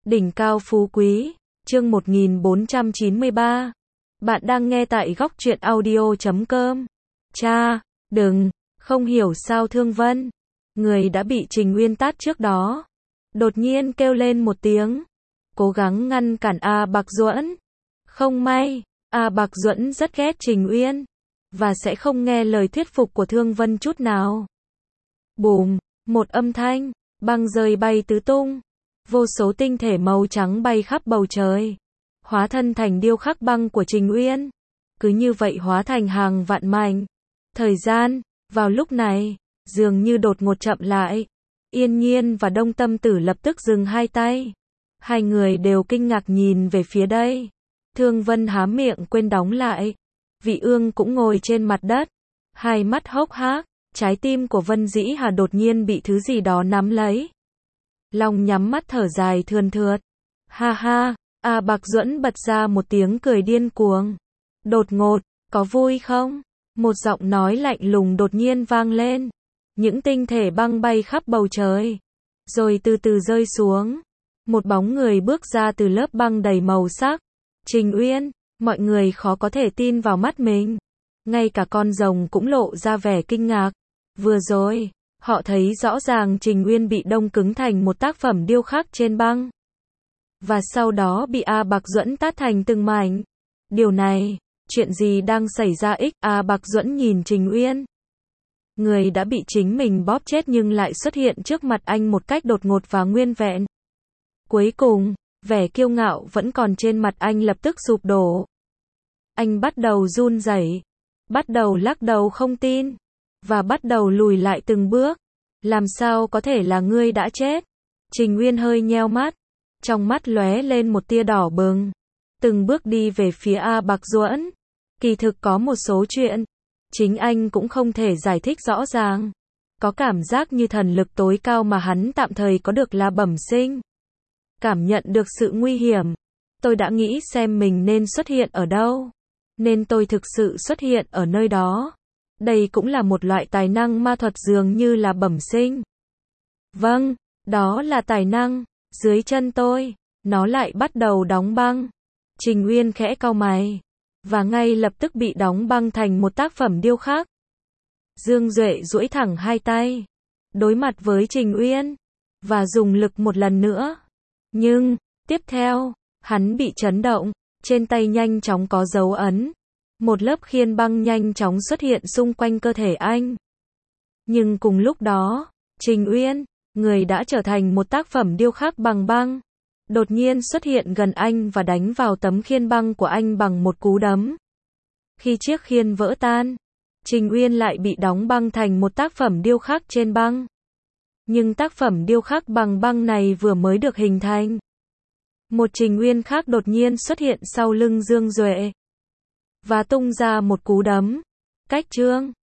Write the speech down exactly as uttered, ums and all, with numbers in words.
Đỉnh cao phú quý, chương một nghìn bốn trăm chín mươi ba. Bạn đang nghe tại góc truyện audio chấm com. Cha, đừng, không hiểu sao Thương Vân, người đã bị Trình Uyên tát trước đó, đột nhiên kêu lên một tiếng, cố gắng ngăn cản A Bạc Duẫn. Không may, A Bạc Duẫn rất ghét Trình Uyên, và sẽ không nghe lời thuyết phục của Thương Vân chút nào. Bùm, một âm thanh, băng rơi bay tứ tung. Vô số tinh thể màu trắng bay khắp bầu trời, hóa thân thành điêu khắc băng của Trình Uyên. Cứ như vậy hóa thành hàng vạn mảnh. Thời gian, vào lúc này, dường như đột ngột chậm lại. Yên Nhiên và Đông Tâm Tử lập tức dừng hai tay. Hai người đều kinh ngạc nhìn về phía đây. Thương Vân há miệng quên đóng lại. Vị Ương cũng ngồi trên mặt đất, hai mắt hốc hác. Trái tim của Vân Dĩ Hà đột nhiên bị thứ gì đó nắm lấy. Long nhắm mắt thở dài thườn thượt. Ha ha, A Bạc Duẫn bật ra một tiếng cười điên cuồng. Đột ngột, có vui không? Một giọng nói lạnh lùng đột nhiên vang lên. Những tinh thể băng bay khắp bầu trời, rồi từ từ rơi xuống. Một bóng người bước ra từ lớp băng đầy màu sắc. Trình Uyên, mọi người khó có thể tin vào mắt mình. Ngay cả con rồng cũng lộ ra vẻ kinh ngạc. Vừa rồi, họ thấy rõ ràng Trình Uyên bị đông cứng thành một tác phẩm điêu khắc trên băng. Và sau đó bị A Bạc Duẫn tát thành từng mảnh. Điều này, chuyện gì đang xảy ra ích? A Bạc Duẫn nhìn Trình Uyên. Người đã bị chính mình bóp chết nhưng lại xuất hiện trước mặt anh một cách đột ngột và nguyên vẹn. Cuối cùng, vẻ kiêu ngạo vẫn còn trên mặt anh lập tức sụp đổ. Anh bắt đầu run rẩy, bắt đầu lắc đầu không tin, và bắt đầu lùi lại từng bước. Làm sao có thể là ngươi đã chết? Trình Uyên hơi nheo mắt, trong mắt lóe lên một tia đỏ bừng. Từng bước đi về phía A Bạc Duẫn. Kỳ thực có một số chuyện, chính anh cũng không thể giải thích rõ ràng. Có cảm giác như thần lực tối cao mà hắn tạm thời có được là bẩm sinh. Cảm nhận được sự nguy hiểm. Tôi đã nghĩ xem mình nên xuất hiện ở đâu. Nên tôi thực sự xuất hiện ở nơi đó. Đây cũng là một loại tài năng ma thuật dường như là bẩm sinh. Vâng, đó là tài năng. Dưới chân tôi, nó lại bắt đầu đóng băng. Trình Uyên khẽ cau mày, và ngay lập tức bị đóng băng thành một tác phẩm điêu khắc. Dương Duệ duỗi thẳng hai tay, đối mặt với Trình Uyên, và dùng lực một lần nữa. Nhưng, tiếp theo, hắn bị chấn động, trên tay nhanh chóng có dấu ấn. Một lớp khiên băng nhanh chóng xuất hiện xung quanh cơ thể anh. Nhưng cùng lúc đó, Trình Uyên, người đã trở thành một tác phẩm điêu khắc bằng băng, đột nhiên xuất hiện gần anh và đánh vào tấm khiên băng của anh bằng một cú đấm. Khi chiếc khiên vỡ tan, Trình Uyên lại bị đóng băng thành một tác phẩm điêu khắc trên băng. Nhưng tác phẩm điêu khắc bằng băng này vừa mới được hình thành. Một Trình Uyên khác đột nhiên xuất hiện sau lưng Dương Duệ và tung ra một cú đấm. Cách trương,